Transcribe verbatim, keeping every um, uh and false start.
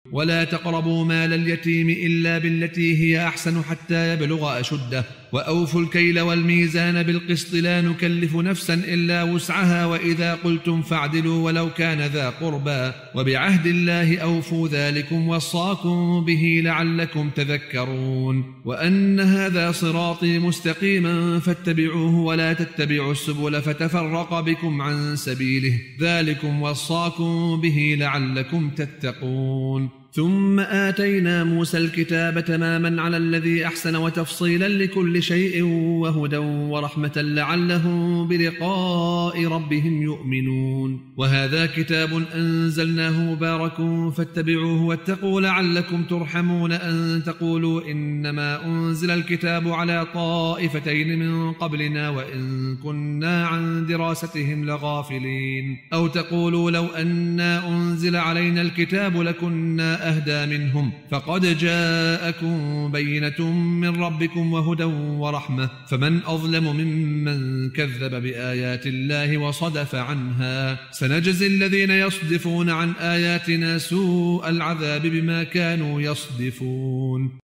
ولا تقربوا مال اليتيم إلا بالتي هي أحسن حتى يبلغ أشده وأوفوا الكيل والميزان بالقسط لا نكلف نفسا إلا وسعها وإذا قلتم فاعدلوا ولو كان ذا قربى وبعهد الله أوفوا ذلكم وصاكم به لعلكم تذكرون وأن هذا صراطي مستقيما فاتبعوه ولا تتبعوا السبل فتفرق بكم عن سبيله ذلكم وصاكم به لعلكم تتقون ثم آتينا موسى الكتاب تماما على الذي أحسن وتفصيلا لكل شيء وهدى ورحمة لعلهم بلقاء ربهم يؤمنون وهذا كتاب أنزلناه مبارك فاتبعوه واتقوا لعلكم ترحمون أن تقولوا إنما أنزل الكتاب على طائفتين من قبلنا وإن كنا عن دراستهم لغافلين أو تقولوا لو أنا أنزل علينا الكتاب لكنا أهدى منهم فقد جاءكم بينة من ربكم وهدى ورحمة فمن أظلم ممن كذب بآيات الله وصدف عنها سنجزي الذين يصدفون عن آياتنا سوء العذاب بما كانوا يصدفون.